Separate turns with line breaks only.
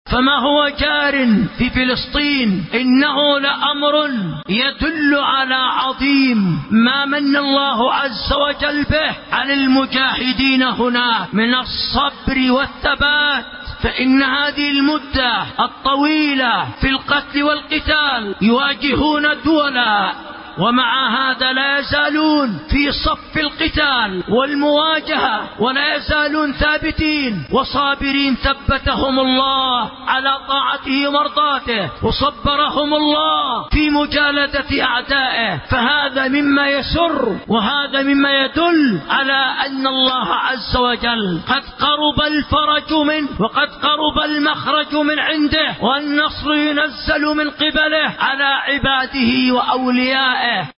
فما هو جار في فلسطين إنه لأمر يدل على عظيم ما من الله عز وجل به على المجاهدين هناك من الصبر والثبات. فإن هذه المدة الطويلة في القتل والقتال يواجهون دولا، ومع هذا لا يزالون في صف القتال والمواجهة، ولا يزالون ثابتين وصابرين. ثبتهم الله على طاعته ومرضاته، وصبرهم الله في مجالدة أعدائه. فهذا مما يسر، وهذا مما يدل على أن الله عز وجل قد قرب الفرج منه، وقد قرب المخرج من عنده، والنصر ينزل من قبله على عباده وأوليائه.